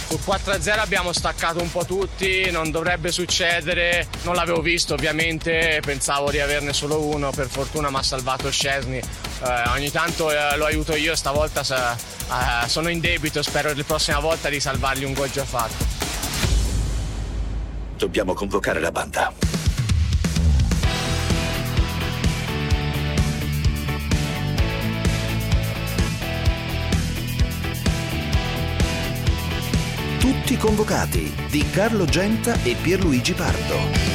Sul 4-0 abbiamo staccato un po' tutti, non dovrebbe succedere, non l'avevo visto ovviamente, pensavo di averne solo uno, per fortuna mi ha salvato Szczesny, ogni tanto lo aiuto io, stavolta sono in debito, spero la prossima volta di salvargli un gol già fatto. Dobbiamo convocare la banda. Tutti convocati di Carlo Genta e Pierluigi Pardo.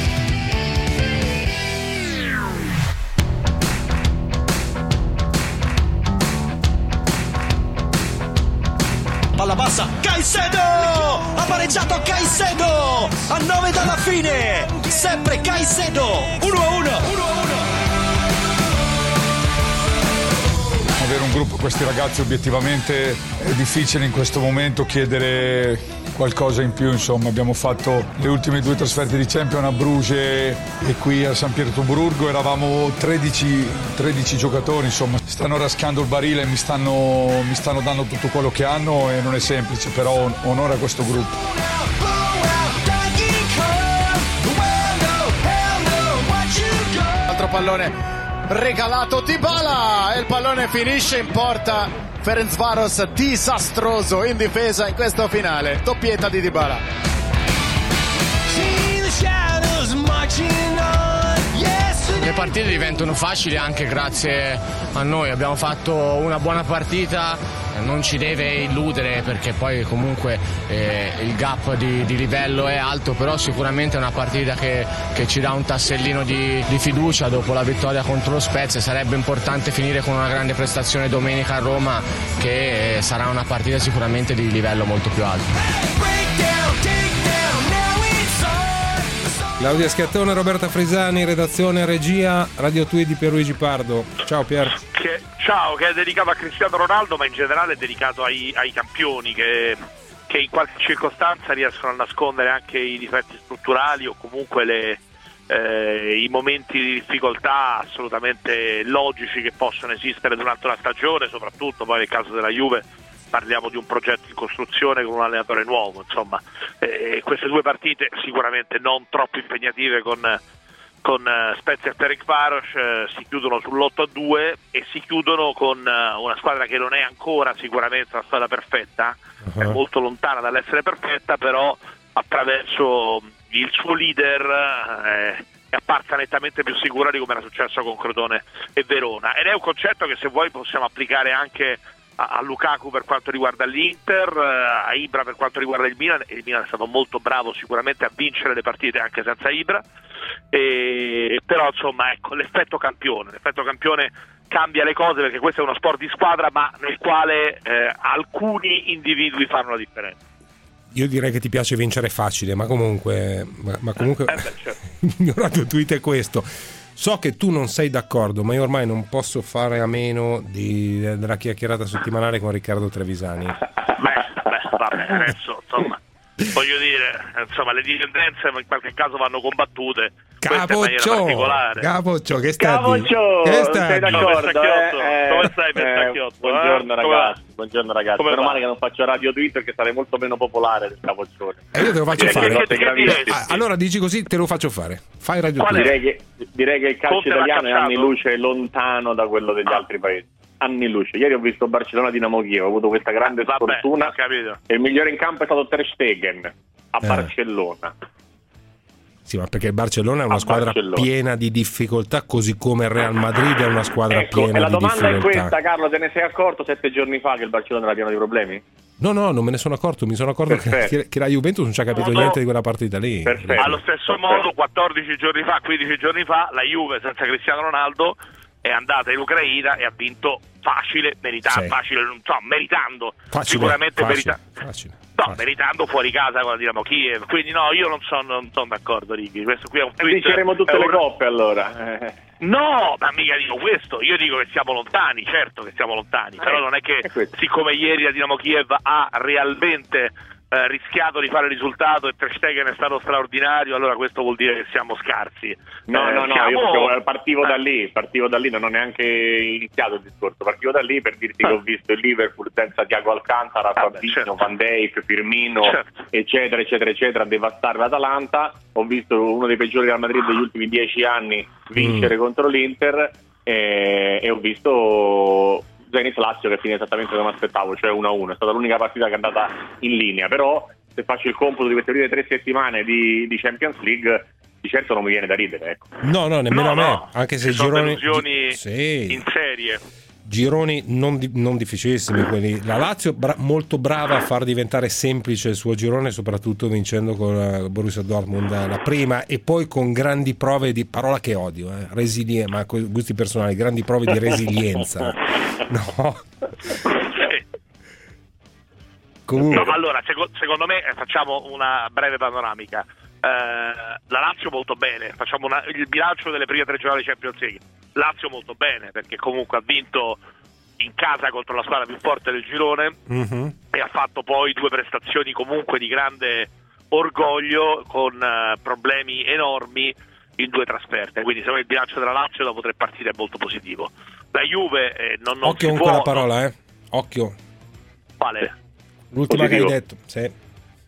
Palla bassa, Caicedo! Ha pareggiato Caicedo! A 9 dalla fine! Sempre Caicedo! 1-1! Avere un gruppo, questi ragazzi obiettivamente è difficile in questo momento chiedere qualcosa in più, insomma abbiamo fatto le ultime 2 trasferte di Champions a Bruges e qui a San Pietroburgo, eravamo 13 giocatori, insomma stanno raschiando il barile e mi stanno dando tutto quello che hanno e non è semplice, però onore a questo gruppo. Altro pallone regalato Dybala e il pallone finisce in porta. Ferencváros disastroso in difesa in questo finale, doppietta di Dybala. Le partite diventano facili anche grazie a noi, abbiamo fatto una buona partita, non ci deve illudere perché poi comunque il gap di livello è alto, però sicuramente è una partita che ci dà un tassellino di fiducia dopo la vittoria contro lo Spezia. Sarebbe importante finire con una grande prestazione domenica a Roma, che sarà una partita sicuramente di livello molto più alto. Claudia Schiattone, Roberta Frisani, redazione regia, Radio Tui di Pierluigi Pardo. Ciao Pier. Ciao, che è dedicato a Cristiano Ronaldo, ma in generale è dedicato ai campioni che in qualche circostanza riescono a nascondere anche i difetti strutturali o comunque i momenti di difficoltà assolutamente logici che possono esistere durante una stagione, soprattutto poi nel caso della Juve parliamo di un progetto in costruzione con un allenatore nuovo, insomma queste 2 partite sicuramente non troppo impegnative con Spezia e Ferencváros si chiudono sull'8-2 e si chiudono con una squadra che non è ancora sicuramente una squadra perfetta, è molto lontana dall'essere perfetta, però attraverso il suo leader è apparsa nettamente più sicura di come era successo con Crotone e Verona, ed è un concetto che se vuoi possiamo applicare anche a Lukaku per quanto riguarda l'Inter, a Ibra per quanto riguarda il Milan, e il Milan è stato molto bravo sicuramente a vincere le partite anche senza Ibra, però insomma ecco, l'effetto campione cambia le cose, perché questo è uno sport di squadra ma nel quale alcuni individui fanno la differenza. Io direi che ti piace vincere facile, ma comunque Certo. il mio radio tweet è questo. So che tu non sei d'accordo, ma io ormai non posso fare a meno della chiacchierata settimanale con Riccardo Trevisani. Vabbè, adesso insomma voglio dire, insomma le dipendenze in qualche caso vanno combattute. Capoccio, che stai? Sei d'accordo? Come stai, Mestacchiotto? Buongiorno ragazzi. Meno male che non faccio radio Twitter, che sarei molto meno popolare del Capoccione. E io te lo faccio fare. Allora dici così, te lo faccio fare. Fai radio Twitter. Direi che il calcio italiano è anni luce lontano da quello degli altri paesi. Anni luce. Ieri ho visto Barcellona-Dinamo Kiev, ho avuto questa grande sfortuna e il migliore in campo è stato Ter Stegen a Barcellona. Sì, ma perché il Barcellona è una squadra piena di difficoltà, così come il Real Madrid è una squadra piena di difficoltà. E la domanda è questa, Carlo, te ne sei accorto 7 giorni fa che il Barcellona era pieno di problemi? No, non me ne sono accorto, mi sono accorto che la Juventus non ci ha capito niente di quella partita lì. Allo stesso modo 14 giorni fa, 15 giorni fa, la Juve senza Cristiano Ronaldo è andata in Ucraina e ha vinto meritando, sicuramente meritando fuori casa con la Dinamo Kiev, quindi no, io non sono d'accordo, Righi. Questo qui è un tweet, vinceremo tutte le coppe allora. No, ma mica dico questo, io dico che siamo lontani, certo che siamo lontani, però non è che siccome ieri la Dinamo Kiev ha realmente rischiato di fare il risultato e Ter Stegen è stato straordinario, allora questo vuol dire che siamo scarsi. No, io partivo da lì, non ho neanche iniziato il discorso, partivo da lì per dirti che ho visto il Liverpool senza Thiago Alcantara, Fabinho, certo. Van Dijk, Firmino, certo. eccetera, devastare l'Atalanta. Ho visto uno dei peggiori Real Madrid degli ultimi 10 anni vincere contro l'Inter e ho visto Zenit Lazio che finì esattamente come aspettavo, cioè 1-1. È stata l'unica partita che è andata in linea, però se faccio il computo di queste prime 3 settimane di Champions League, di certo non mi viene da ridere, ecco. No, nemmeno a me, anche se sono gironi delusioni in serie. Gironi non difficilissimi quelli. La Lazio molto brava a far diventare semplice il suo girone, soprattutto vincendo con Borussia Dortmund la prima, e poi con grandi prove di, parola che odio, ma con gusti personali, grandi prove di resilienza. No. Comunque. No, allora, secondo me facciamo una breve panoramica. La Lazio molto bene, facciamo il bilancio delle prime 3 giornate di Champions League. Lazio molto bene, perché comunque ha vinto in casa contro la squadra più forte del girone e ha fatto poi 2 prestazioni comunque di grande orgoglio con problemi enormi in 2 trasferte, quindi secondo me il bilancio della Lazio dopo 3 partite è molto positivo. La Juve non occhio si con può, quella parola, occhio. Quale? L'ultima positivo che hai detto, sì.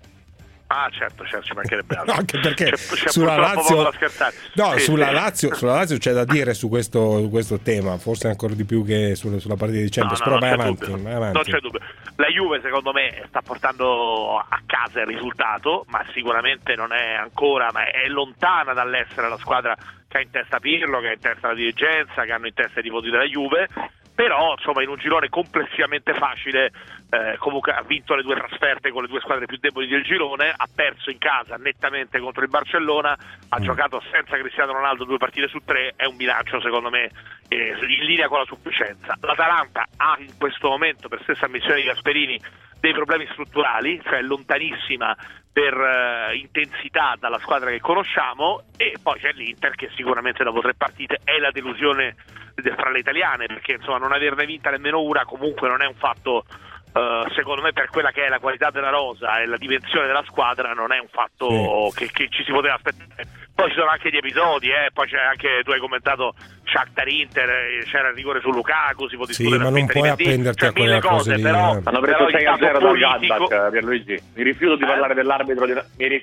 Ah, certo, ci mancherebbe altro. No, anche perché c'è sulla Lazio, sì, sulla Lazio c'è da dire su questo tema, forse ancora di più che sulla partita di Champions, però vai avanti. Non c'è dubbio. La Juve secondo me sta portando a casa il risultato, ma sicuramente non è ancora, ma è lontana dall'essere la squadra che ha in testa Pirlo, che ha in testa la dirigenza, che hanno in testa i tifosi della Juve. Però insomma in un girone complessivamente facile, comunque ha vinto le 2 trasferte con le 2 squadre più deboli del girone, ha perso in casa nettamente contro il Barcellona, ha giocato senza Cristiano Ronaldo 2 partite su 3, è un bilancio secondo me in linea con la sufficienza. L'Atalanta ha in questo momento, per stessa ammissione di Gasperini, dei problemi strutturali, cioè lontanissima per intensità dalla squadra che conosciamo, e poi c'è l'Inter che sicuramente dopo 3 partite è la delusione fra le italiane, perché insomma non averne vinta nemmeno una comunque non è un fatto, secondo me, per quella che è la qualità della rosa e la dimensione della squadra, non è un fatto che ci si poteva aspettare. Poi ci sono anche gli episodi, poi c'è anche, tu hai commentato Shakhtar Inter, c'era il rigore su Lukaku, si può discutere, ma non puoi appenderti a quelle cose lì, però hanno preso 6-0 dal Gladbach, Pierluigi. Mi rifiuto di parlare dell'arbitro di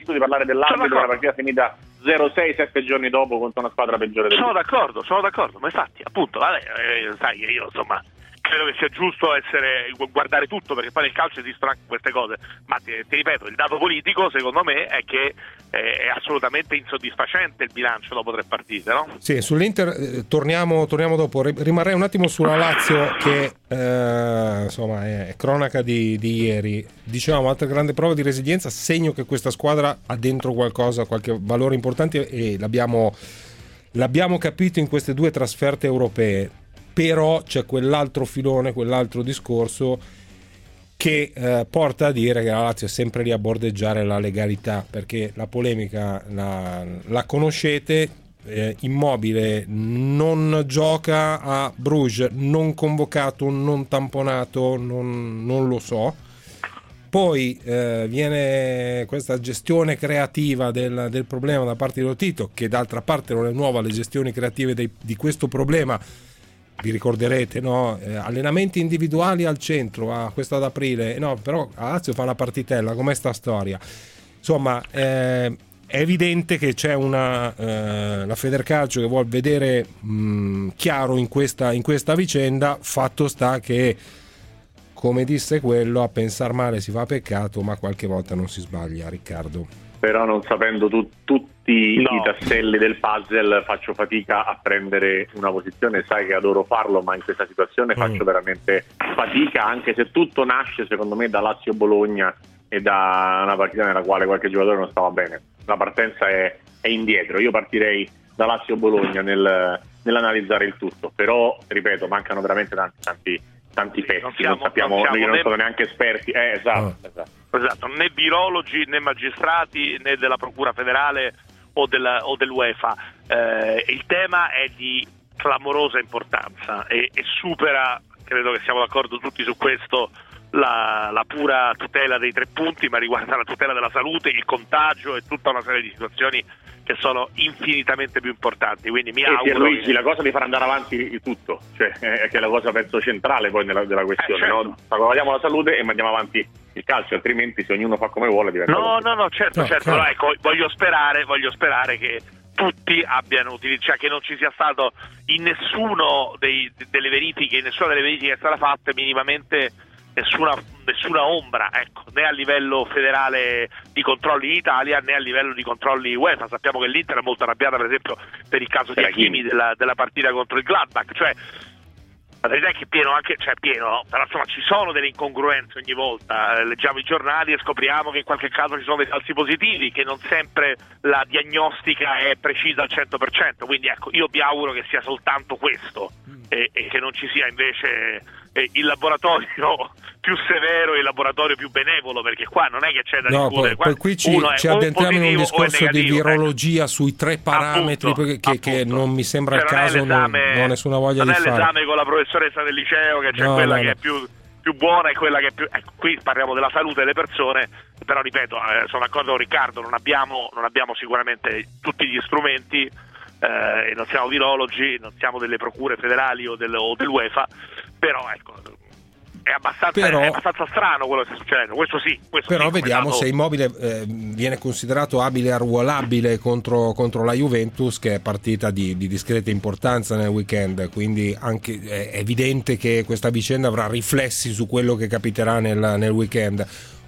una partita finita 0-6 7 giorni dopo contro una squadra peggiore del sono d'accordo, ma infatti appunto sai, io insomma credo che sia giusto guardare tutto, perché poi nel calcio esistono anche queste cose, ma ti ripeto, il dato politico secondo me è che è assolutamente insoddisfacente il bilancio dopo 3 partite, no? Sì, sull'Inter torniamo dopo. Rimarrei un attimo sulla Lazio che insomma è cronaca di ieri. Dicevamo, altra grande prova di resilienza, segno che questa squadra ha dentro qualcosa, qualche valore importante, e l'abbiamo capito in queste 2 trasferte europee. Però c'è quell'altro filone, quell'altro discorso che porta a dire che la Lazio è sempre lì a bordeggiare la legalità, perché la polemica la conoscete. Immobile non gioca a Bruges, non convocato, non tamponato, non lo so. Poi viene questa gestione creativa del problema da parte di Lotito, che d'altra parte non è nuova, le gestioni creative di questo problema. Vi ricorderete, no? Allenamenti individuali al centro, questo ad aprile, no, però a Lazio fa una partitella, com'è sta storia? Insomma, è evidente che c'è la Federcalcio che vuol vedere chiaro in questa vicenda. Fatto sta che, come disse quello, a pensar male si fa peccato, ma qualche volta non si sbaglia, Riccardo. Però non sapendo tutti i tasselli del puzzle faccio fatica a prendere una posizione. Sai che adoro farlo, ma in questa situazione faccio veramente fatica, anche se tutto nasce secondo me da Lazio-Bologna e da una partita nella quale qualche giocatore non stava bene. La partenza è indietro. Io partirei da Lazio-Bologna nell'analizzare il tutto, però ripeto, mancano veramente tanti pezzi, non sono neanche esperti. Esatto, né virologi né magistrati né della Procura federale o dell'UEFA. Il tema è di clamorosa importanza e supera, credo che siamo d'accordo tutti su questo, la pura tutela dei 3 punti, ma riguarda la tutela della salute, il contagio e tutta una serie di situazioni che sono infinitamente più importanti. Quindi mi auguro Luigi, la cosa di far andare avanti tutto, cioè che è la cosa penso centrale poi della questione, certo. no? Salvaguardiamo la salute e mandiamo avanti il calcio, altrimenti se ognuno fa come vuole diventa certo. No, ecco, voglio sperare che tutti abbiano utilizzato, cioè che non ci sia stato in nessuno delle verifiche, in nessuna delle verifiche che è stata fatta minimamente nessuna ombra, ecco, né a livello federale di controlli in Italia né a livello di controlli UEFA. Sappiamo che l'Inter è molto arrabbiata per esempio per il caso di Hakimi della partita contro il Gladbach, cioè la verità è che pieno, però insomma ci sono delle incongruenze ogni volta, leggiamo i giornali e scopriamo che in qualche caso ci sono dei falsi positivi, che non sempre la diagnostica è precisa al 100%, quindi ecco, io vi auguro che sia soltanto questo e che non ci sia invece il laboratorio più severo e il laboratorio più benevolo, perché qua non è che c'è da discutere. Poi qui ci addentriamo in un discorso di virologia sui 3 parametri appunto. Che non mi sembra il caso, non ho nessuna voglia di fare. Non è l'esame con la professoressa del liceo che c'è quella che è più buona e quella che è più... Ecco, qui parliamo della salute delle persone, però ripeto, sono d'accordo con Riccardo, non abbiamo sicuramente tutti gli strumenti, e non siamo virologi, non siamo delle procure federali o dell'UEFA, però ecco, è abbastanza strano quello che sta succedendo, questo sì. Però vediamo se Immobile viene considerato abile e arruolabile contro la Juventus, che è partita di discreta importanza nel weekend, quindi anche è evidente che questa vicenda avrà riflessi su quello che capiterà nel weekend.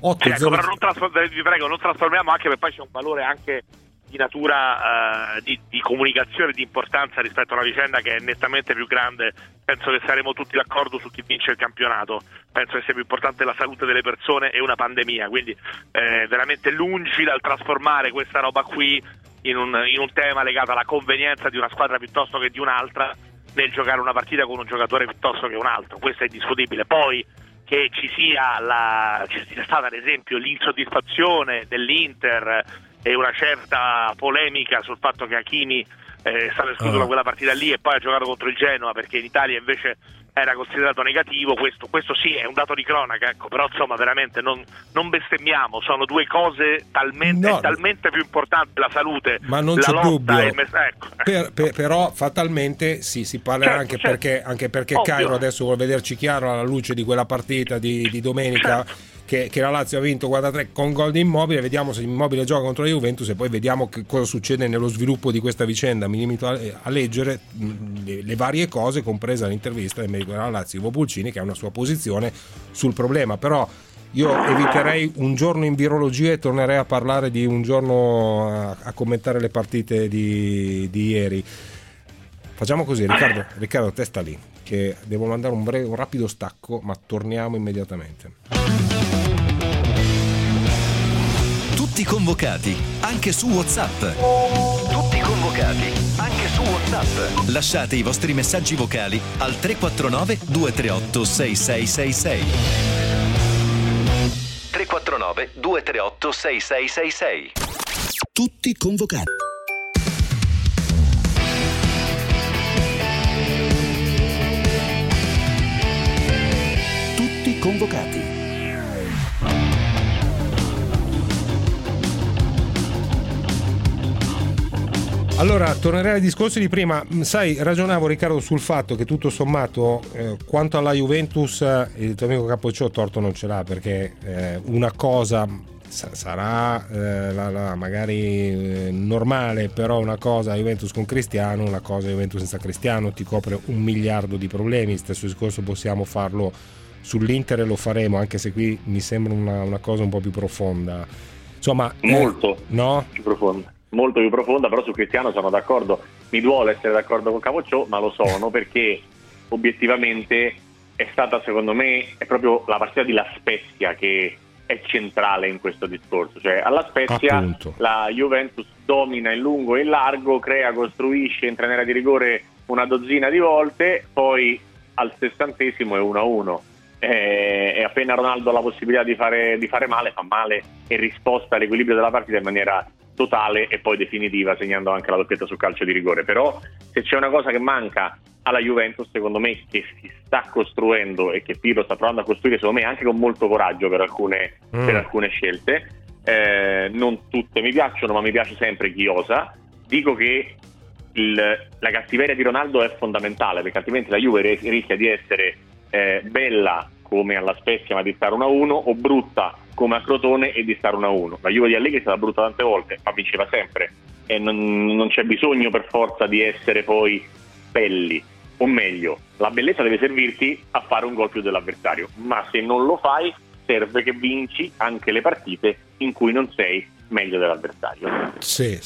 Vi prego, non trasformiamo, anche perché poi c'è un valore anche di natura di comunicazione, di importanza rispetto a una vicenda che è nettamente più grande. Penso che saremo tutti d'accordo su chi vince il campionato, penso che sia più importante la salute delle persone e una pandemia, quindi veramente lungi dal trasformare questa roba qui in un tema legato alla convenienza di una squadra piuttosto che di un'altra nel giocare una partita con un giocatore piuttosto che un altro, questo è indiscutibile. Poi che ci sia stata ad esempio l'insoddisfazione dell'Inter e una certa polemica sul fatto che Hakimi è stato escluso da quella partita lì e poi ha giocato contro il Genoa perché in Italia invece era considerato negativo, questo sì è un dato di cronaca, ecco, però insomma veramente non bestemmiamo, sono 2 cose talmente più importanti, la salute, ma non la c'è lotta, dubbio. Però fatalmente sì, si parlerà anche perché Cairo adesso vuole vederci chiaro alla luce di quella partita di domenica. Certo. Che la Lazio ha vinto 4-3 con gol di Immobile, vediamo se Immobile gioca contro la Juventus e poi vediamo che cosa succede nello sviluppo di questa vicenda. Mi limito a leggere le varie cose, compresa l'intervista del medico della Lazio Ivo Pulcini, che ha una sua posizione sul problema, però io eviterei un giorno in virologia e tornerei a parlare di un giorno a commentare le partite di ieri. Facciamo così, Riccardo testa lì, che devo mandare un rapido stacco, ma torniamo immediatamente. Tutti convocati, anche su WhatsApp. Tutti convocati, anche su WhatsApp. Lasciate i vostri messaggi vocali al 349 238 6666. 349 238 6666. Tutti convocati. Tutti convocati. Allora, tornerei ai discorsi di prima. Sai, ragionavo, Riccardo, sul fatto che tutto sommato quanto alla Juventus il tuo amico Capoccio torto non ce l'ha, perché una cosa sarà magari normale, però una cosa Juventus con Cristiano, una cosa Juventus senza Cristiano ti copre 1 miliardo di problemi. Stesso discorso possiamo farlo sull'Inter e lo faremo, anche se qui mi sembra una cosa un po' più profonda, insomma, molto no? più profonda. Molto più profonda, però su Cristiano sono d'accordo. Mi duole essere d'accordo con Capoccio, ma lo sono perché obiettivamente è stata, secondo me, è proprio la partita di La Spezia che è centrale in questo discorso. Cioè alla Spezia appunto, la Juventus domina in lungo e in largo, crea, costruisce, entra in area di rigore una dozzina di volte, poi al 60° è 1-1. E appena Ronaldo ha la possibilità di fare male, fa male, e risposta all'equilibrio della partita in maniera totale e poi definitiva, segnando anche la doppietta sul calcio di rigore. Però se c'è una cosa che manca alla Juventus, secondo me, che si sta costruendo e che Pirlo sta provando a costruire, secondo me anche con molto coraggio per alcune scelte, non tutte mi piacciono, ma mi piace sempre chi osa. Dico che la cattiveria di Ronaldo è fondamentale, perché altrimenti la Juve rischia di essere bella come alla Spezia ma di stare 1-1, o brutta come a Crotone e di stare 1-1. La Juve di Allegri è stata brutta tante volte, ma vinceva sempre, e non c'è bisogno per forza di essere poi belli, o meglio, la bellezza deve servirti a fare un gol più dell'avversario, ma se non lo fai serve che vinci anche le partite in cui non sei meglio dell'avversario. Sì.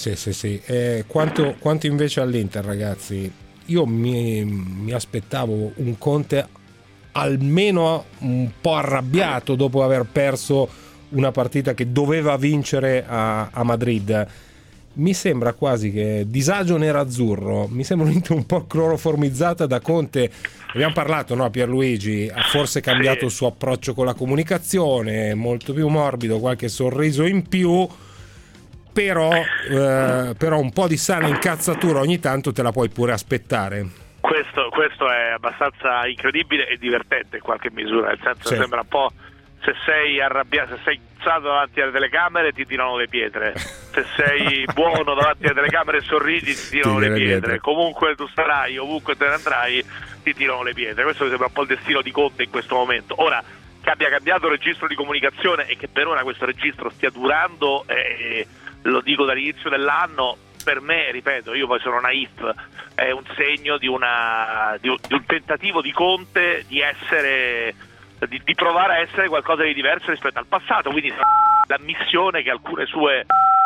Quanto invece all'Inter, ragazzi, io mi aspettavo un Conte almeno un po' arrabbiato dopo aver perso una partita che doveva vincere a Madrid. Mi sembra quasi che disagio nerazzurro, mi sembra un po' cloroformizzata da Conte. Abbiamo parlato, no? Pierluigi ha forse cambiato il suo approccio con la comunicazione, molto più morbido, qualche sorriso in più, però un po' di sana incazzatura ogni tanto te la puoi pure aspettare. Questo è abbastanza incredibile e divertente in qualche misura, nel senso che sembra un po', se sei arrabbiato, se sei incazzato davanti alle telecamere ti tirano le pietre, se sei buono davanti alle telecamere e sorridi ti tirano le pietre, comunque tu sarai, ovunque te ne andrai ti tirano le pietre. Questo mi sembra un po' il destino di Conte in questo momento. Ora, che abbia cambiato il registro di comunicazione e che per ora questo registro stia durando, lo dico dall'inizio dell'anno, per me, ripeto, io poi sono naif, è un segno di un tentativo di Conte di essere, di provare a essere qualcosa di diverso rispetto al passato, quindi l'ammissione che alcune sue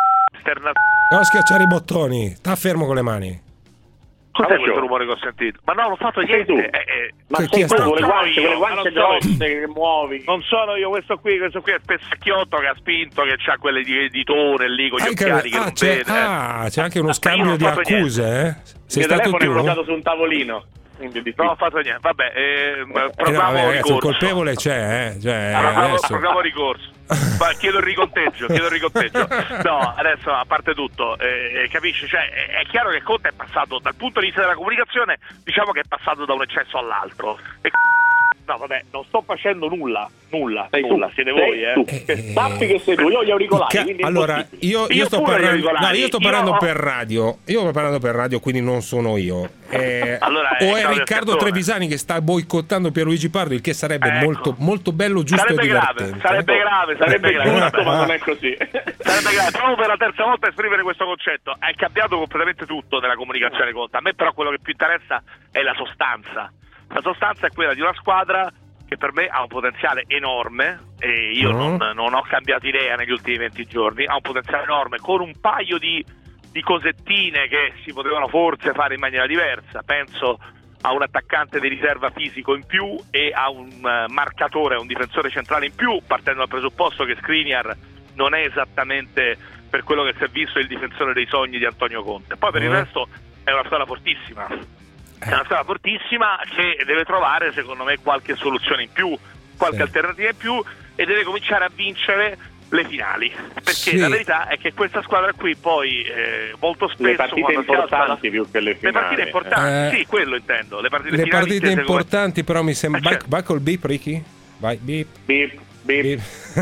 non schiacciare i bottoni, sta fermo con le mani. Cos'è questo rumore che ho sentito? Ma no, non ho fatto niente. Ma sei tu con le guance grosse che muovi. Non sono io, questo qui è Peschiotto che ha spinto, che c'ha quelle di tone lì con gli occhiali che non vede. C'è anche uno scambio di accuse, Sei il stato telefono tu? è bloccato su un tavolino. Non ho fatto niente, vabbè, programmo ricorso. Il colpevole c'è, Programmo ricorso. Chiedo il riconteggio. No, adesso, a parte tutto, capisci? Cioè, è chiaro che Conte è passato, dal punto di vista della comunicazione, diciamo che è passato da un eccesso all'altro. No, vabbè, non sto facendo nulla, siete voi, Sappi che sei tu, io ho gli auricolari. Allora, io sto parlando per radio. Io sto parlando per radio, quindi non sono io. Allora, o è Riccardo Trevisani che sta boicottando Pierluigi Pardo, il che sarebbe molto, molto bello, giusto e divertente. Sarebbe grave. Ma non è così. Sarebbe grave. Provo per la terza volta a esprimere questo concetto. È cambiato completamente tutto nella comunicazione Conte. A me però quello che più interessa è la sostanza. La sostanza è quella di una squadra che per me ha un potenziale enorme, e io non ho cambiato idea negli ultimi 20 giorni, ha un potenziale enorme, con un paio di cosettine che si potevano forse fare in maniera diversa. Penso a un attaccante di riserva fisico in più e a un marcatore, un difensore centrale in più, partendo dal presupposto che Skriniar non è esattamente, per quello che si è visto, il difensore dei sogni di Antonio Conte. Poi per il resto è una squadra fortissima. È una squadra fortissima che deve trovare, secondo me, qualche soluzione in più, qualche alternativa in più, e deve cominciare a vincere le finali, perché la verità è che questa squadra qui poi molto spesso le partite importanti più che le finali. Le partite importanti, sì, quello intendo. Le partite importanti, però mi sembra. Vai col beep, Ricky? Vai, beep.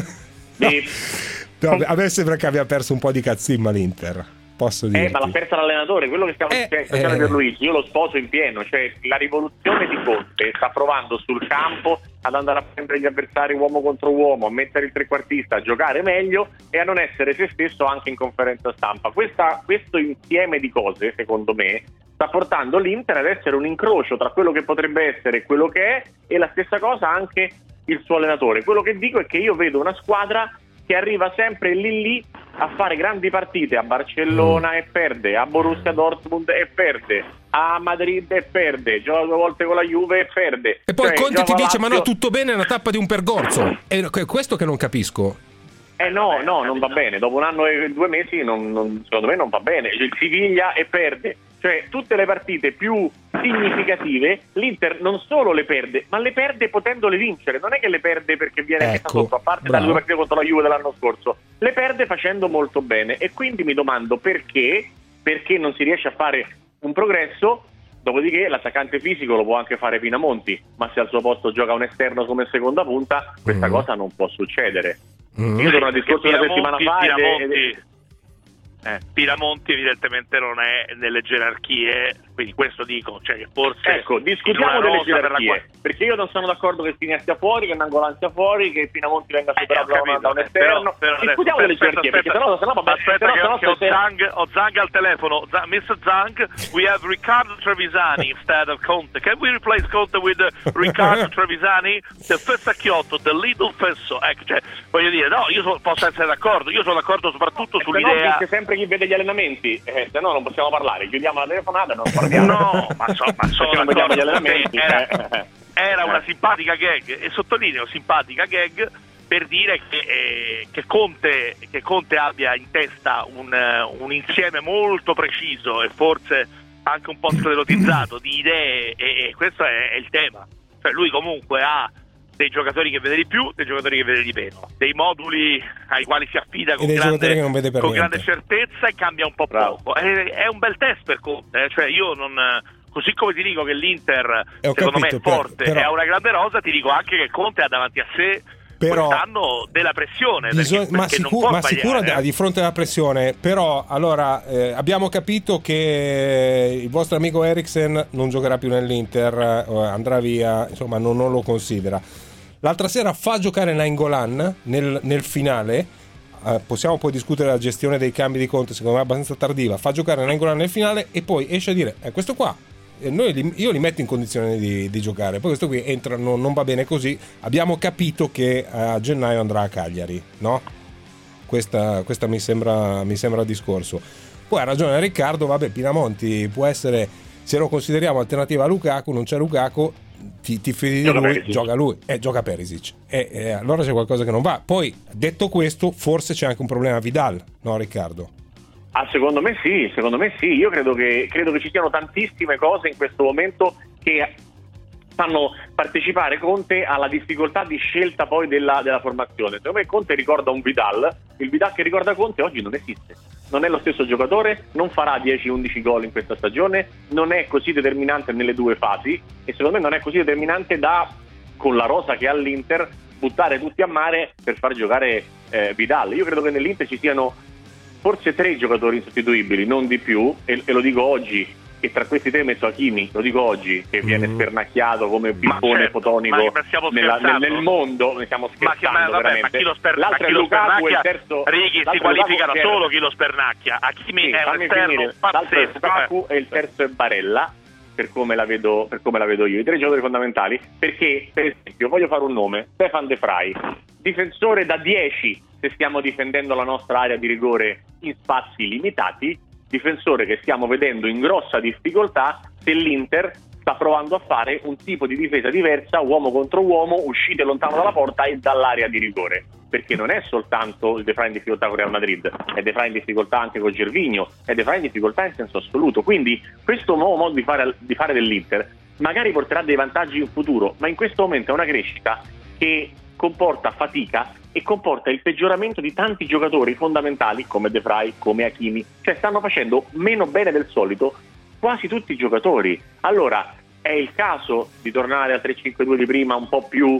No, a me sembra che abbia perso un po' di cazzimma l'Inter. Posso dire. Ma l'ha persa l'allenatore, quello che stiamo dicendo per Luigi, io lo sposo in pieno, cioè la rivoluzione di Conte sta provando sul campo ad andare a prendere gli avversari uomo contro uomo, a mettere il trequartista, a giocare meglio e a non essere se stesso anche in conferenza stampa. Questo insieme di cose, secondo me, sta portando l'Inter ad essere un incrocio tra quello che potrebbe essere e quello che è, e la stessa cosa anche il suo allenatore. Quello che dico è che io vedo una squadra che arriva sempre lì a fare grandi partite, a Barcellona e perde, a Borussia Dortmund e perde, a Madrid e perde, gioca 2 volte con la Juve e perde. E poi Conte ti dice: ma no, tutto bene, è una tappa di un percorso. È questo che non capisco. No, non va bene. Dopo 1 anno e 2 mesi secondo me non va bene. Il Siviglia e perde. Cioè tutte le partite più significative, l'Inter non solo le perde, ma le perde potendole vincere. Non è che le perde perché viene messa sotto, a parte dalle 2 partite contro la Juve dell'anno scorso, le perde facendo molto bene. E quindi mi domando perché non si riesce a fare un progresso. Dopodiché l'attaccante fisico lo può anche fare Pinamonti, ma se al suo posto gioca un esterno come seconda punta, questa cosa non può succedere. Io torno al discorso di una settimana fa Pinamonti evidentemente non è nelle gerarchie, quindi questo dico, cioè che forse discutiamo delle gerarchie, perché io non sono d'accordo che Spinetta sia fuori, che Nangolan sia fuori, che Pinamonti venga superato da un esterno. Però discutiamo delle gerarchie, perché sennò ho Zang al telefono. Mr. Zang, we have Riccardo Trevisani instead of Conte. Can we replace Conte with Riccardo Trevisani? The Fessacchiotto, the Lidl Fesso. Cioè, voglio dire, no, io posso essere d'accordo, io sono d'accordo soprattutto sull'idea. C'è sempre chi vede gli allenamenti, se no non possiamo parlare, chiudiamo la telefonata e non parliamo. No, ma sono d'accordo. Gli allenamenti. Era una simpatica gag, e sottolineo simpatica gag, per dire che Conte abbia in testa un insieme molto preciso e forse anche un po' sclerotizzato di idee, e questo è il tema. Cioè lui comunque ha dei giocatori che vede di più, dei giocatori che vede di meno, dei moduli ai quali si affida con grande certezza e cambia un po' poco. È un bel test per Conte, cioè io non... Così come ti dico che l'Inter secondo me è forte e ha una grande rosa, ti dico anche che Conte ha davanti a sé quest'anno della pressione, ma sicuro di fronte alla pressione. Però allora abbiamo capito che il vostro amico Eriksen non giocherà più nell'Inter, andrà via, insomma non lo considera. L'altra sera fa giocare Nainggolan nel finale. Possiamo poi discutere la gestione dei cambi di Conte, secondo me è abbastanza tardiva. Fa giocare Nainggolan nel finale e poi esce a dire questo qua io li metto in condizione di giocare, poi questo qui entra, non va bene così. Abbiamo capito che a gennaio andrà a Cagliari, no? Questa mi sembra il discorso. Poi ha ragione Riccardo, vabbè, Pinamonti può essere, se lo consideriamo alternativa a Lukaku, non c'è Lukaku, ti fidi di lui, gioca Perisic, e allora c'è qualcosa che non va. Poi detto questo, forse c'è anche un problema Vidal, no Riccardo? Secondo me sì, io credo che ci siano tantissime cose in questo momento che fanno partecipare Conte alla difficoltà di scelta poi della formazione. Secondo me Conte ricorda un Vidal, il Vidal che ricorda Conte oggi non esiste, non è lo stesso giocatore, non farà 10-11 gol in questa stagione, non è così determinante nelle due fasi e secondo me non è così determinante con la rosa che ha l'Inter, buttare tutti a mare per far giocare Vidal. Io credo che nell'Inter ci siano forse 3 giocatori insostituibili, non di più, e lo dico oggi, e tra questi 3 metto Hakimi, lo dico oggi, che viene spernacchiato come pippone fotonico nel mondo, ne stiamo scherzando veramente. L'altro è Lukaku e il terzo... Righi, si qualifica da solo chi lo spernacchia. Hakimi è un esterno pazzesco. L'altro è Lukaku e il terzo è Barella, per come la vedo io, i 3 giocatori fondamentali, perché per esempio voglio fare un nome, Stefan De Vrij, difensore da 10 se stiamo difendendo la nostra area di rigore in spazi limitati, difensore che stiamo vedendo in grossa difficoltà se l'Inter sta provando a fare un tipo di difesa diversa, uomo contro uomo, uscite lontano dalla porta e dall'area di rigore, perché non è soltanto il De Vrij in difficoltà con Real Madrid, è De Vrij in difficoltà anche con Gervinho, è De Vrij in difficoltà in senso assoluto. Quindi questo nuovo modo di fare dell'Inter magari porterà dei vantaggi in futuro, ma in questo momento è una crescita che comporta fatica e comporta il peggioramento di tanti giocatori fondamentali come De Vrij, come Hakimi, cioè stanno facendo meno bene del solito quasi tutti i giocatori. Allora è il caso di tornare al 3-5-2 di prima, un po' più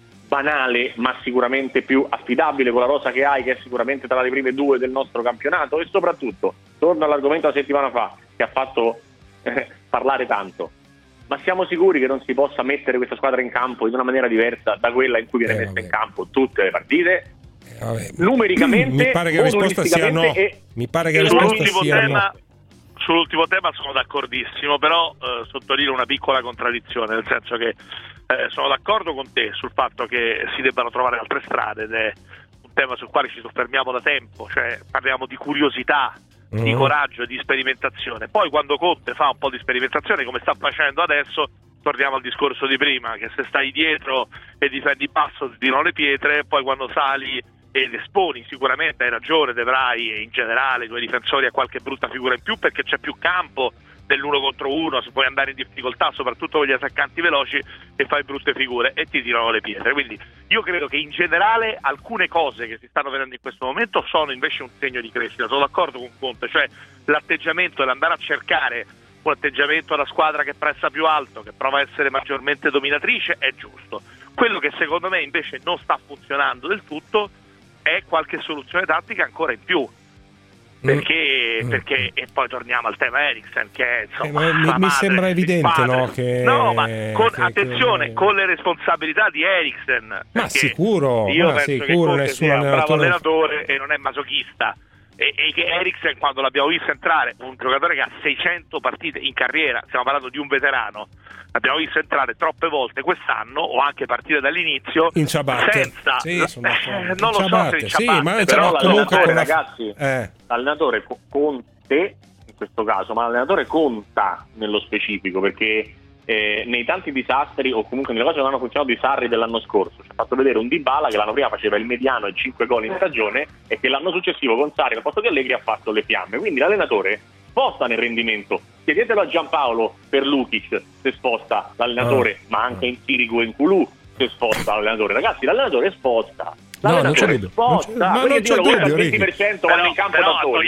banale ma sicuramente più affidabile con la rosa che hai, che è sicuramente tra le prime 2 del nostro campionato. E soprattutto torno all'argomento la settimana fa che ha fatto parlare tanto, ma siamo sicuri che non si possa mettere questa squadra in campo in una maniera diversa da quella in cui viene messa in campo tutte le partite? Numericamente mi pare che la risposta sia no. Mi pare che la risposta sia no. Sull'ultimo tema sono d'accordissimo, però sottolineo una piccola contraddizione, nel senso che sono d'accordo con te sul fatto che si debbano trovare altre strade, ed è un tema sul quale ci soffermiamo da tempo, cioè parliamo di curiosità, di coraggio, di sperimentazione. Poi quando Conte fa un po' di sperimentazione come sta facendo adesso, torniamo al discorso di prima, che se stai dietro e difendi basso ti tirano le pietre, poi quando sali ed esponi, sicuramente hai ragione De Vrij e in generale i tuoi difensori a qualche brutta figura in più, perché c'è più campo, dell'1 contro 1, se puoi andare in difficoltà, soprattutto con gli attaccanti veloci, e fai brutte figure e ti tirano le pietre. Quindi io credo che in generale alcune cose che si stanno vedendo in questo momento sono invece un segno di crescita. Sono d'accordo con Conte, cioè l'atteggiamento dell'andare a cercare un atteggiamento da squadra che pressa più alto, che prova a essere maggiormente dominatrice, è giusto. Quello che secondo me invece non sta funzionando del tutto è qualche soluzione tattica ancora in più. Perché e poi torniamo al tema Eriksen, che insomma mi sembra evidente, no? Attenzione, con le responsabilità di Eriksen, ma sicuro, io penso sicuro, che Conte nessun sia un bravo allenatore e non è masochista, e che Eriksen, quando l'abbiamo visto entrare, un giocatore che ha 600 partite in carriera, stiamo parlando di un veterano, l'abbiamo visto entrare troppe volte quest'anno, o anche partire dall'inizio in ciabatte, senza non lo so se in ciabatte, però comunque ragazzi, l'allenatore Conte in questo caso, ma l'allenatore conta nello specifico, perché nei tanti disastri, o comunque nelle cose che non hanno funzionato, di Sarri dell'anno scorso, ci ha fatto vedere un Dybala che l'anno prima faceva il mediano e 5 gol in stagione, e che l'anno successivo con Sarri al posto di Allegri ha fatto le fiamme. Quindi l'allenatore sposta nel rendimento. Chiedetelo a Giampaolo per Lukic se sposta l'allenatore, ma anche in Sirigu e in Kulu se sposta l'allenatore. Ragazzi, l'allenatore sposta. No, non c'è dubbio. Ma non c'è dubbio, 20% vanno in campo da soli.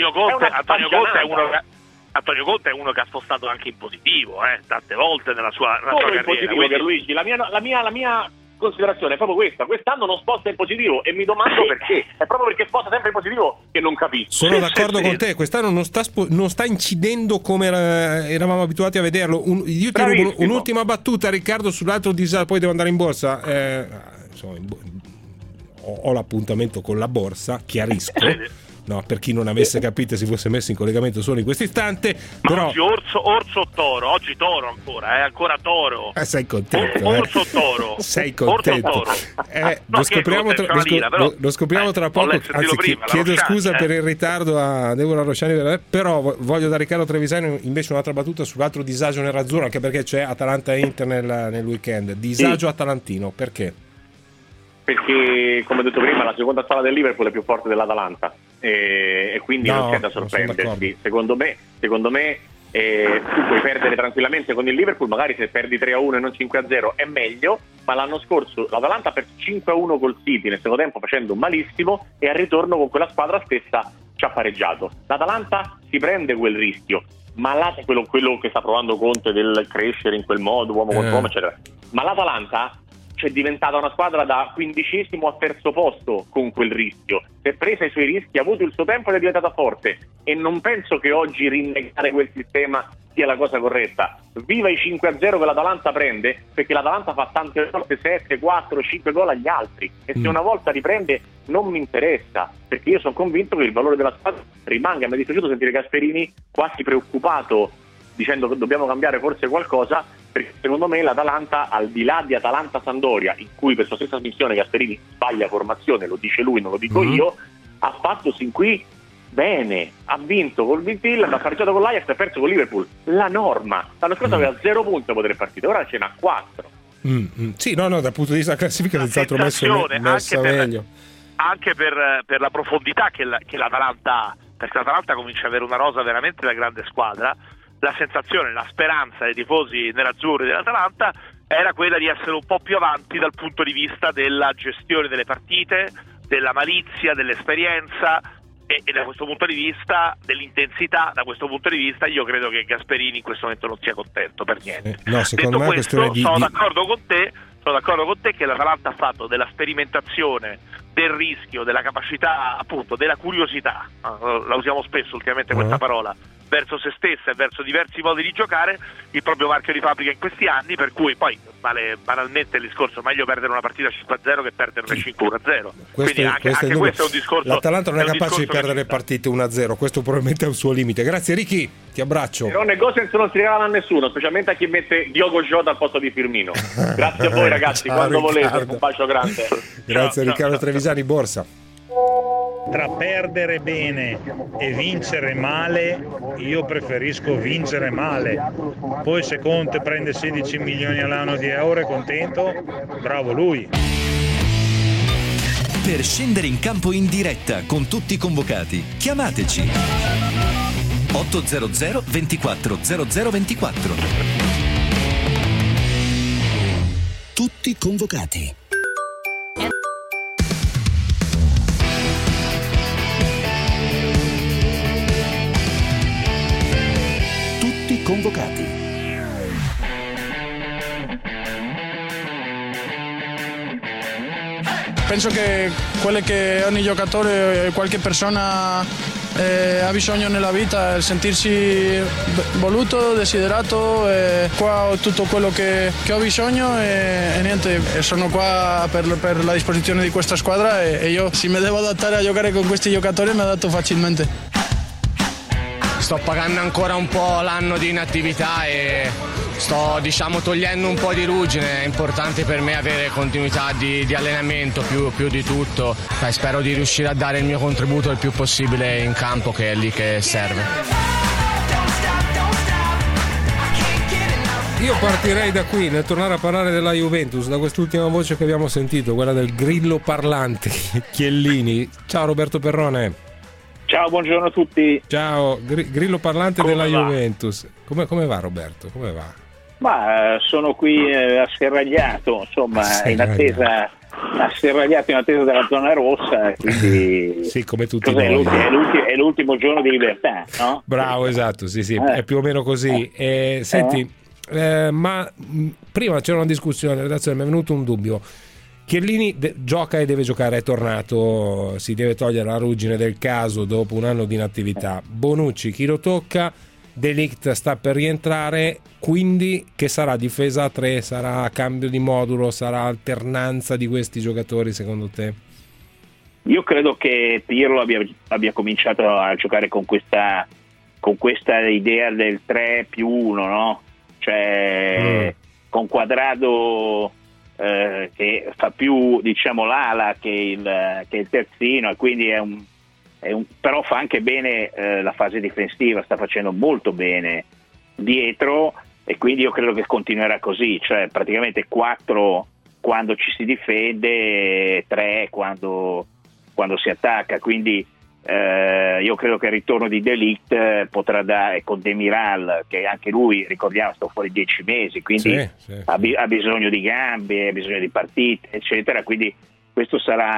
Antonio Conte è uno che ha spostato anche in positivo, tante volte nella sua carriera. Positivo, quindi... Luigi, la mia considerazione è proprio questa: quest'anno non sposta in positivo, e mi domando perché. È proprio perché sposta sempre in positivo che non capisco. Sono d'accordo con te, quest'anno non sta incidendo come eravamo abituati a vederlo. Io ti rubo un'ultima battuta, Riccardo, sull'altro disastro, poi devo andare in borsa. Ho l'appuntamento con la borsa, chiarisco. No, per chi non avesse capito, si fosse messo in collegamento solo in questo istante. Però... Oggi orso o toro? Oggi toro ancora, ancora toro. Sei contento. Orso o toro? Sei contento. Lo scopriamo tra poco. Anzi, chiedo scusa per il ritardo a Deborah Rosciani, però voglio da Riccardo Trevisani invece un'altra battuta sull'altro disagio nerazzurro, anche perché c'è Atalanta-Inter nel weekend. Disagio atalantino, perché? Perché, come ho detto prima, la seconda sala del Liverpool è più forte dell'Atalanta, e quindi non c'è da sorprendersi. Secondo me tu puoi perdere tranquillamente con il Liverpool, magari se perdi 3-1 e non 5-0 è meglio, ma l'anno scorso l'Atalanta ha perso 5-1 col City nel secondo tempo facendo malissimo, e al ritorno con quella squadra stessa ci ha pareggiato. L'Atalanta si prende quel rischio, ma quello che sta provando Conte del crescere in quel modo, uomo contro uomo, eccetera. Ma l'Atalanta è diventata una squadra da 15° a terzo posto con quel rischio. Si è presa i suoi rischi, ha avuto il suo tempo ed è diventata forte, e non penso che oggi rinnegare quel sistema sia la cosa corretta. Viva i 5-0 che l'Atalanta prende, perché l'Atalanta fa tante volte 7, 4, 5 gol agli altri, e se una volta riprende non mi interessa, perché io sono convinto che il valore della squadra rimanga. Mi è dispiaciuto sentire Gasperini quasi preoccupato, dicendo che dobbiamo cambiare forse qualcosa, perché secondo me l'Atalanta, al di là di Atalanta-Sampdoria, in cui per sua stessa missione Gasperini sbaglia formazione, lo dice lui, non lo dico io, ha fatto sin qui bene, ha vinto col Vintilla, ha pareggiato con l'Ajax e ha perso con Liverpool. La norma, l'anno scorso aveva 0 punti dopo 3 partite, ora ce n'ha 4. Sì, no, dal punto di vista della classifica è senz'altro messo meglio. Anche per la profondità che l'Atalanta ha, perché l'Atalanta comincia ad avere una rosa veramente da grande squadra. La sensazione, la speranza dei tifosi nerazzurri dell'Atalanta era quella di essere un po' più avanti dal punto di vista della gestione delle partite, della malizia, dell'esperienza, e da questo punto di vista, dell'intensità. Da questo punto di vista io credo che Gasperini in questo momento non sia contento per niente. Detto questo, sono d'accordo con te che l'Atalanta ha fatto della sperimentazione, del rischio, della capacità, appunto, della curiosità, la usiamo spesso ultimamente questa parola, verso se stessa e verso diversi modi di giocare, il proprio marchio di fabbrica in questi anni, per cui poi vale banalmente il discorso: meglio perdere una partita 5-0 che perderne 5-1-0. Quindi anche questo è un discorso. L'Atalanta non è capace di perdere le partite 1-0, questo probabilmente è un suo limite. Grazie Ricky, ti abbraccio. Però Gosens non si regalano a nessuno, specialmente a chi mette Diogo Jota al posto di Firmino. Grazie a voi ragazzi, quando volete, un bacio grande. Grazie Riccardo Trevisani, borsa. Tra perdere bene e vincere male, io preferisco vincere male. Poi se Conte prende 16 milioni all'anno di euro è contento, bravo lui. Per scendere in campo in diretta con tutti i convocati, chiamateci 800 24 00 24. Tutti convocati. Tutti convocati. Penso che quello che ogni giocatore, qualche persona ha bisogno nella vita è il sentirsi voluto, desiderato, e qua ho tutto quello che ho bisogno e niente, sono qua per la disposizione di questa squadra e io se mi devo adattare a giocare con questi giocatori mi adatto facilmente. Sto pagando ancora un po' l'anno di inattività e sto togliendo un po' di ruggine. È importante per me avere continuità di allenamento più di tutto. Spero di riuscire a dare il mio contributo il più possibile in campo, che è lì che serve. Io partirei da qui nel tornare a parlare della Juventus, da quest'ultima voce che abbiamo sentito, quella del grillo parlante Chiellini. Ciao Roberto Perrone. Ciao, buongiorno a tutti. Ciao, grillo parlante come della va? Juventus. Come va Roberto? Come va? Ma sono qui asserragliato, insomma, in attesa della zona rossa, quindi sì, come tutti noi. È l'ultimo giorno di libertà, no? Bravo, esatto, sì, è più o meno così. Senti, ma prima c'era una discussione, redazione, mi è venuto un dubbio. Chiellini gioca e deve giocare, è tornato, si deve togliere la ruggine del caso dopo un anno di inattività. Bonucci, chi lo tocca? De Ligt sta per rientrare, quindi che sarà? Difesa a 3, sarà cambio di modulo, sarà alternanza di questi giocatori secondo te? Io credo che Pirlo abbia cominciato a giocare con questa idea del 3+1, no? Cioè con Quadrado che fa più l'ala che il terzino, e quindi però fa anche bene la fase difensiva, sta facendo molto bene dietro, e quindi io credo che continuerà così, cioè praticamente 4 quando ci si difende, 3 quando si attacca, quindi io credo che il ritorno di De Ligt potrà dare, con Demiral, che anche lui, ricordiamo, sta fuori 10 mesi, quindi ha bisogno di gambe, ha bisogno di partite, eccetera, quindi questo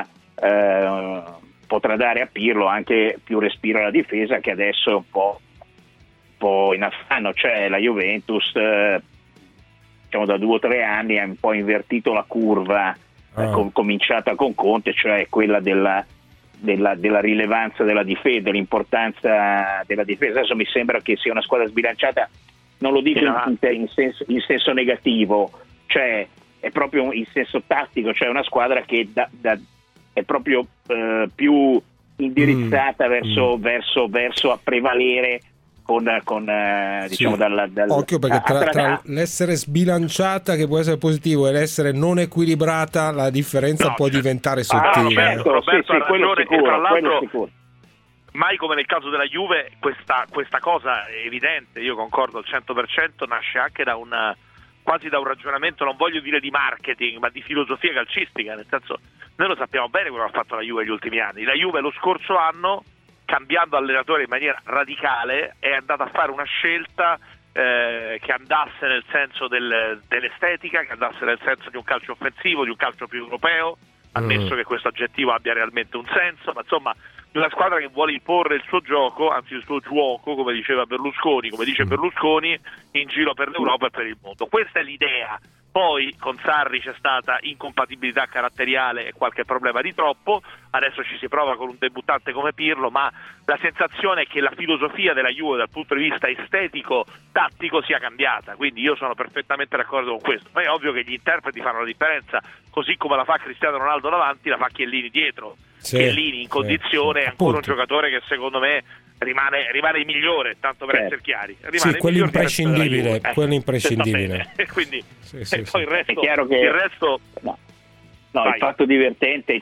potrà dare a Pirlo anche più respiro alla difesa, che adesso è un po' in affanno, cioè la Juventus da 2 o 3 anni ha un po' invertito la curva, cominciata con Conte, cioè quella della rilevanza della difesa, dell'importanza della difesa. Adesso mi sembra che sia una squadra sbilanciata, non lo dico in senso negativo, cioè è proprio in senso tattico, cioè una squadra che è proprio più indirizzata verso a prevalere con occhio, perché tra l'essere sbilanciata, che può essere positivo, e l'essere non equilibrata, la differenza può diventare sottile. Roberto ha ragione, e tra l'altro mai come nel caso della Juve questa cosa è evidente, io concordo al 100%, nasce anche quasi da un ragionamento, non voglio dire di marketing, ma di filosofia calcistica, nel senso, noi lo sappiamo bene quello che ha fatto la Juve negli ultimi anni. La Juve lo scorso anno, cambiando allenatore in maniera radicale, è andata a fare una scelta che andasse nel senso dell'estetica, che andasse nel senso di un calcio offensivo, di un calcio più europeo, ammesso che questo aggettivo abbia realmente un senso, ma insomma di una squadra che vuole imporre il suo gioco, anzi il suo gioco, come diceva Berlusconi, come dice Berlusconi, in giro per l'Europa e per il mondo. Questa è l'idea. Poi con Sarri c'è stata incompatibilità caratteriale e qualche problema di troppo, adesso ci si prova con un debuttante come Pirlo, ma la sensazione è che la filosofia della Juve dal punto di vista estetico-tattico sia cambiata, quindi io sono perfettamente d'accordo con questo. Poi è ovvio che gli interpreti fanno la differenza, così come la fa Cristiano Ronaldo davanti, la fa Chiellini dietro. Chiellini in condizione è ancora un giocatore che secondo me rimane il migliore, tanto per essere chiari, quello imprescindibile, quindi poi il resto, è chiaro che il resto il fatto divertente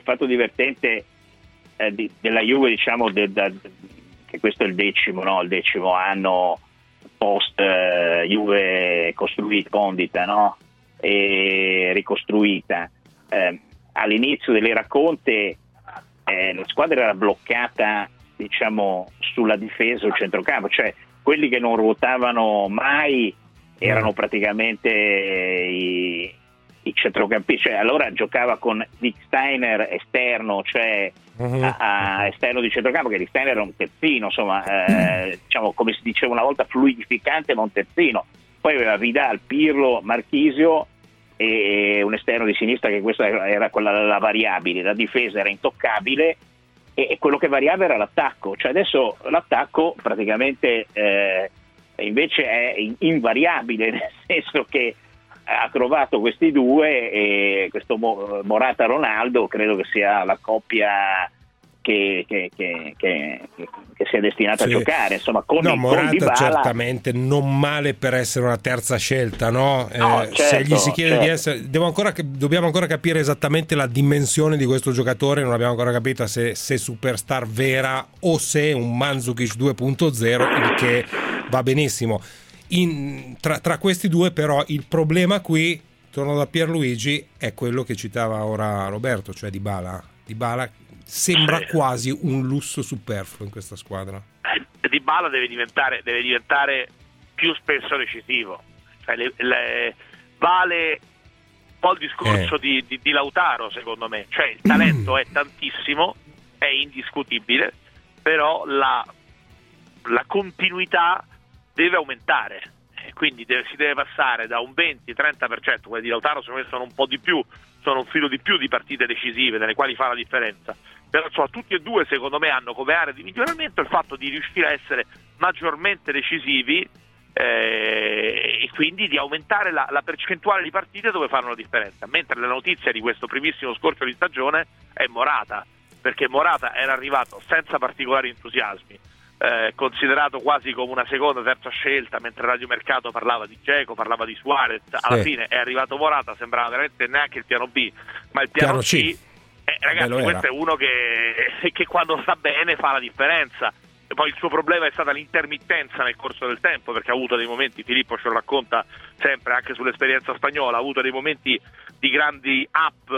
della Juve, che questo è il decimo anno post Juve costruita, no? E ricostruita. All'inizio dell'era Conte la squadra era bloccata sulla difesa o centrocampo, cioè quelli che non ruotavano mai erano praticamente i centrocampisti, cioè allora giocava con Dick Steiner esterno, cioè a esterno di centrocampo, che Dick Steiner era un terzino, insomma, diciamo, come si diceva una volta, fluidificante ma un terzino. Poi aveva Vidal, Pirlo, Marchisio e un esterno di sinistra, che questa era quella la variabile, la difesa era intoccabile e quello che variava era l'attacco, cioè adesso l'attacco praticamente invece è invariabile, nel senso che ha trovato questi due, e questo Morata-Ronaldo credo che sia la coppia che sia destinata a giocare, insomma, con Morata Dybala, certamente non male per essere una terza scelta, no? Certo, se gli si chiede di essere, dobbiamo ancora capire esattamente la dimensione di questo giocatore, non abbiamo ancora capito se superstar vera o se un Mandzukic 2.0, il che va benissimo. Tra questi due però il problema qui, torno da Pierluigi, è quello che citava ora Roberto, cioè Dybala sembra quasi un lusso superfluo in questa squadra. Dybala deve diventare più spesso decisivo, cioè vale un po' il discorso di Lautaro, secondo me, cioè il talento è tantissimo, è indiscutibile, però la continuità deve aumentare, quindi si deve passare da un 20-30%, quelli di Lautaro secondo me sono un po' di più, sono un filo di più di partite decisive nelle quali fa la differenza, però tutti e due secondo me hanno come area di miglioramento il fatto di riuscire a essere maggiormente decisivi e quindi di aumentare la percentuale di partite dove fanno la differenza, mentre la notizia di questo primissimo scorcio di stagione è Morata, perché Morata era arrivato senza particolari entusiasmi, considerato quasi come una seconda, terza scelta, mentre Radio Mercato parlava di Dzeko, parlava di Suarez, alla fine è arrivato Morata, sembrava veramente neanche il piano B, ma il piano C. Ragazzi, questo è uno che quando sta bene fa la differenza. E poi il suo problema è stata l'intermittenza nel corso del tempo, perché ha avuto dei momenti, Filippo ce lo racconta sempre anche sull'esperienza spagnola, ha avuto dei momenti di grandi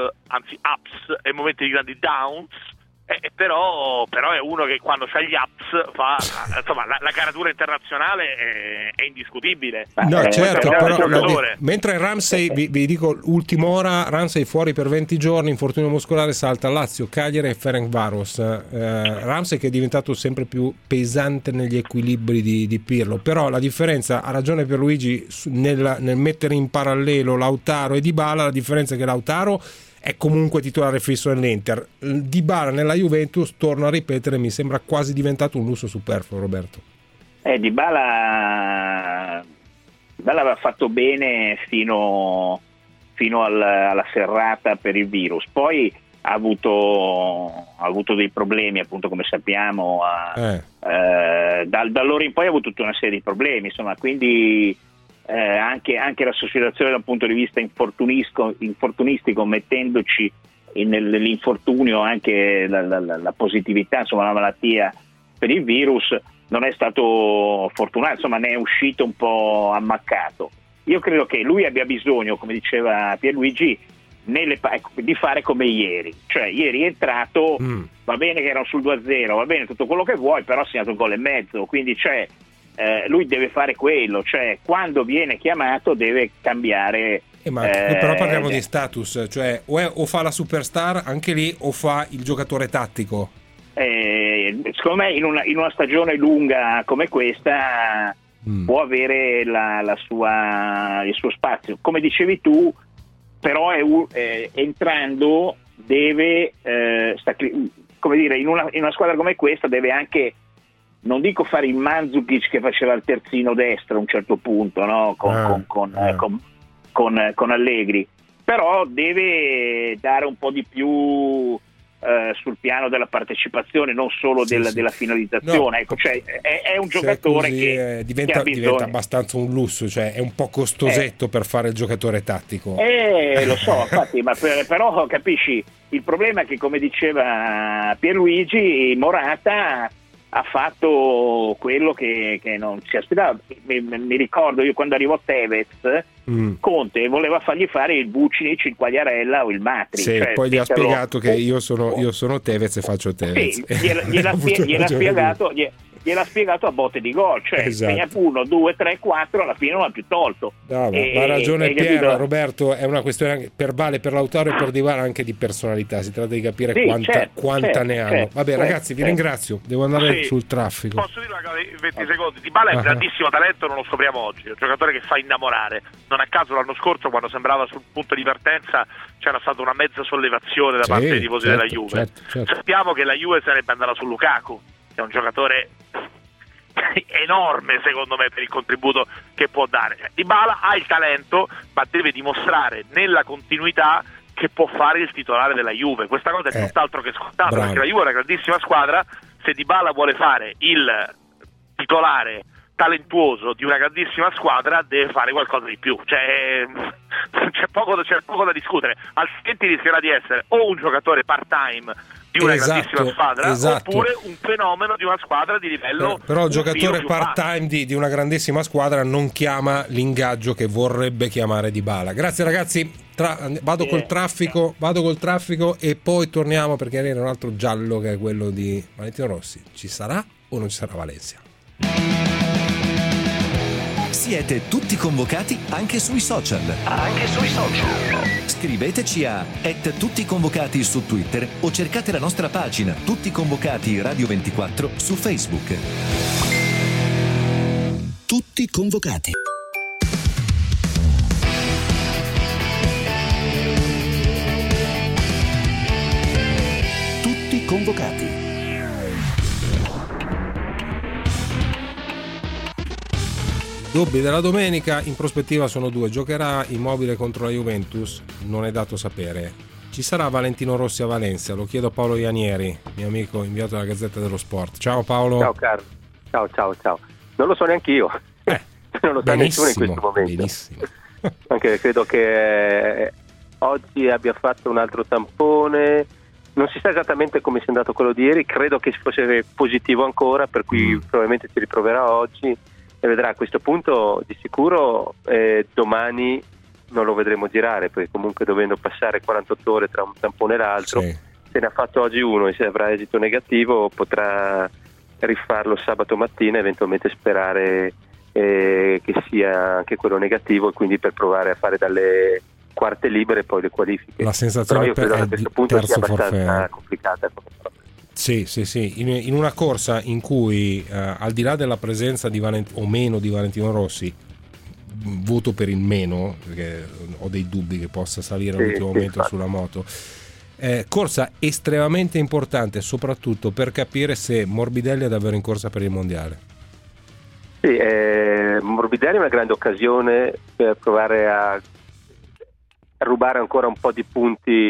ups e momenti di grandi downs. Però è uno che quando c'ha gli ups fa, insomma, la caratura internazionale è indiscutibile. No, certo, però mentre Ramsey, vi dico ultima ora, Ramsey fuori per 20 giorni, infortunio muscolare, salta Lazio, Cagliari e Ferencváros. Ramsey che è diventato sempre più pesante negli equilibri di Pirlo, però la differenza, ha ragione Pierluigi nel mettere in parallelo Lautaro e Dybala, la differenza è che Lautaro è comunque titolare fisso nell'Inter. Dybala nella Juventus, torno a ripetere, mi sembra quasi diventato un lusso superfluo, Roberto. Dybala aveva fatto bene fino alla serrata per il virus, poi ha avuto dei problemi, appunto, come sappiamo, da allora in poi ha avuto tutta una serie di problemi, insomma, quindi anche la societazione da un punto di vista infortunistico, mettendoci nell'infortunio anche la positività, insomma, la malattia per il virus, non è stato fortunato, insomma, ne è uscito un po' ammaccato. Io credo che lui abbia bisogno, come diceva Pierluigi, di fare come ieri, cioè ieri è entrato, va bene che erano sul 2-0, va bene tutto quello che vuoi, però ha segnato un gol e mezzo, quindi lui deve fare quello, cioè quando viene chiamato deve cambiare. Però parliamo di status, cioè o fa la superstar anche lì o fa il giocatore tattico. Secondo me in una stagione lunga come questa può avere il suo spazio, come dicevi tu, però entrando deve come dire, in una squadra come questa deve anche, non dico fare il Mandzukic che faceva il terzino destro a un certo punto, no? con Allegri, però deve dare un po' di più sul piano della partecipazione, non solo della finalizzazione. No, ecco, cioè, è un giocatore che diventa abbastanza un lusso, cioè è un po' costosetto per fare il giocatore tattico. Lo so, infatti, però capisci, il problema è che, come diceva Pierluigi, Morata ha fatto quello che non si aspettava. Mi ricordo io quando arrivò Tevez, Conte voleva fargli fare il Vucinic, il Quagliarella o il Matri. Sì, cioè, poi gli ha spiegato che io sono Tevez e faccio Tevez. Sì, gliel'ha gliel'ha spiegato a botte di gol, cioè esatto. 1, 2, 3, 4, alla fine non ha più tolto. Bravo, ha ragione Piero, Roberto, è una questione per Vale, per Lautaro e per Dybala anche di personalità, si tratta di capire quanta ne hanno. Vabbè ragazzi, vi ringrazio, devo andare sul traffico. Posso dire una cosa in 20 secondi? Dybala è un grandissimo talento, non lo scopriamo oggi, è un giocatore che fa innamorare, non a caso l'anno scorso quando sembrava sul punto di partenza c'era stata una mezza sollevazione da parte dei tifosi della Juve. Certo. Sappiamo che la Juve sarebbe andata su Lukaku, che è un giocatore enorme secondo me per il contributo che può dare. Dybala ha il talento, ma deve dimostrare nella continuità che può fare il titolare della Juve. Questa cosa è tutt'altro che scontata, perché la Juve è una grandissima squadra. Se Dybala vuole fare il titolare talentuoso di una grandissima squadra, deve fare qualcosa di più, c'è poco da discutere, altrimenti rischierà di essere o un giocatore part-time di una grandissima squadra, oppure un fenomeno di una squadra di livello però il giocatore part-time di una grandissima squadra non chiama l'ingaggio che vorrebbe chiamare Dybala. Grazie ragazzi, vado col traffico e poi torniamo, perché era un altro giallo che è quello di Valentino Rossi. Ci sarà o non ci sarà Valencia? Siete tutti convocati anche sui social. Scriveteci a @tutticonvocati su Twitter o cercate la nostra pagina Tutti Convocati Radio 24 su Facebook. Tutti convocati. Tutti convocati. Dubbi della domenica, in prospettiva sono 2. Giocherà Immobile contro la Juventus? Non è dato sapere. Ci sarà Valentino Rossi a Valencia? Lo chiedo a Paolo Ianieri, mio amico inviato dalla Gazzetta dello Sport. Ciao Paolo. Ciao Carlo. Ciao. Non lo so neanche io. Non lo sa nessuno in questo momento. Benissimo. Anche credo che oggi abbia fatto un altro tampone. Non si sa esattamente come sia andato quello di ieri. Credo che fosse positivo ancora, per cui probabilmente si riproverà oggi. E vedrà, a questo punto di sicuro domani non lo vedremo girare, perché comunque dovendo passare 48 ore tra un tampone e l'altro, se ne ha fatto oggi uno e se avrà esito negativo potrà rifarlo sabato mattina, eventualmente sperare che sia anche quello negativo, e quindi per provare a fare dalle quarte libere poi le qualifiche. La sensazione però io credo che a questo punto sia abbastanza forfè. complicata. Sì. In una corsa in cui al di là della presenza o meno di Valentino Rossi, voto per il meno, perché ho dei dubbi che possa salire all'ultimo momento sulla moto, corsa estremamente importante soprattutto per capire se Morbidelli è davvero in corsa per il mondiale. Sì, Morbidelli è una grande occasione per provare a rubare ancora un po' di punti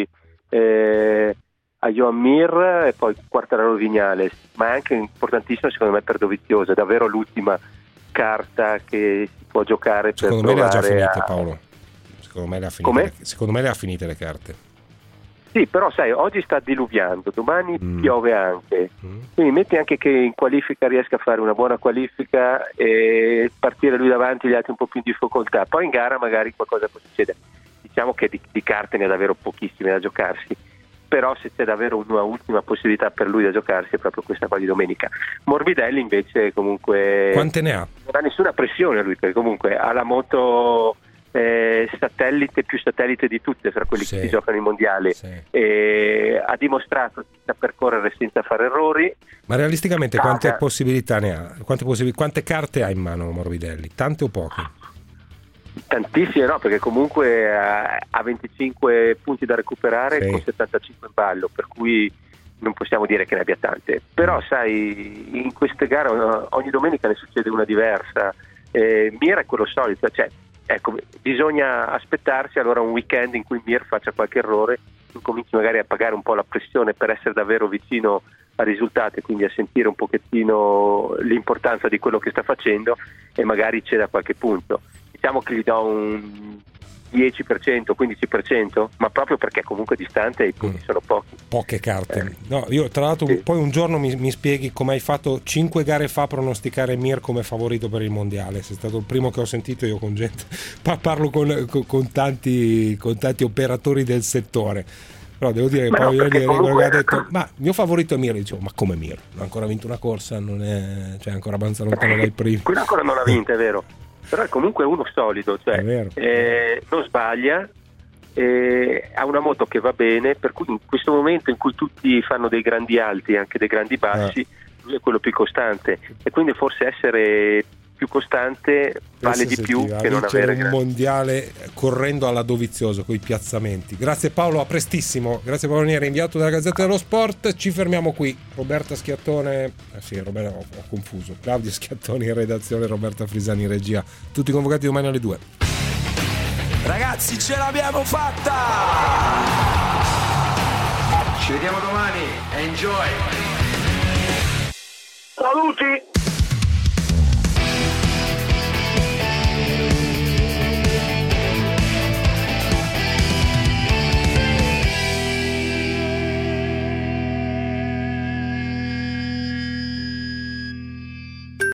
a Joan Mir e poi Quartararo Vignales, ma è anche importantissimo secondo me per Dovizioso, è davvero l'ultima carta che si può giocare. Secondo per me le ha già finite Paolo. Secondo me le ha finite le carte. Sì, però sai, oggi sta diluviando, domani piove anche, quindi metti anche che in qualifica riesca a fare una buona qualifica e partire lui davanti, gli altri un po' più in difficoltà, poi in gara magari qualcosa può succedere. Diciamo che di carte ne ha davvero pochissime da giocarsi, però se c'è davvero una ultima possibilità per lui da giocarsi è proprio questa qua di domenica. Morbidelli invece comunque quante ne ha? Non ha nessuna pressione lui, perché comunque ha la moto più satellite di tutte fra quelli che si giocano in mondiale, e ha dimostrato che sa percorrere senza fare errori. Ma realisticamente quante possibilità ne ha? Quante carte ha in mano Morbidelli? Tante o poche? Tantissime, no, perché comunque ha 25 punti da recuperare con 75 in ballo, per cui non possiamo dire che ne abbia tante, però sai, in queste gare ogni domenica ne succede una diversa. Mir è quello solito, cioè ecco, bisogna aspettarsi allora un weekend in cui Mir faccia qualche errore, cominci magari a pagare un po' la pressione per essere davvero vicino al risultato e quindi a sentire un pochettino l'importanza di quello che sta facendo, e magari c'è da qualche punto. Diciamo che gli do un 10%, 15%, ma proprio perché comunque è distante e i punti sono pochi. Poche carte. No, io tra l'altro poi un giorno mi spieghi come hai fatto 5 gare fa a pronosticare Mir come favorito per il mondiale. Sei stato il primo che ho sentito io con gente. Parlo con tanti operatori del settore. Però devo dire che poi ieri ha detto ma mio favorito è Mir, dicevo ma come Mir? Non ha ancora vinto una corsa, non è, cioè ancora abbastanza lontano dai primi. Quello ancora non l'ha vinta, è vero, però è comunque uno solido, cioè non sbaglia, ha una moto che va bene, per cui in questo momento in cui tutti fanno dei grandi alti e anche dei grandi bassi, lui è quello più costante, e quindi forse essere più costante vale di più che non avere un mondiale correndo alla Dovizioso con i piazzamenti. Grazie Paolo, a prestissimo. Grazie Paolo Ranieri, inviato dalla Gazzetta dello Sport. Ci fermiamo qui. Roberta Schiattone, ho confuso. Claudio Schiattoni in redazione, Roberta Frisani in regia. Tutti convocati domani alle 2. Ragazzi, ce l'abbiamo fatta! Ci vediamo domani. Enjoy! Saluti!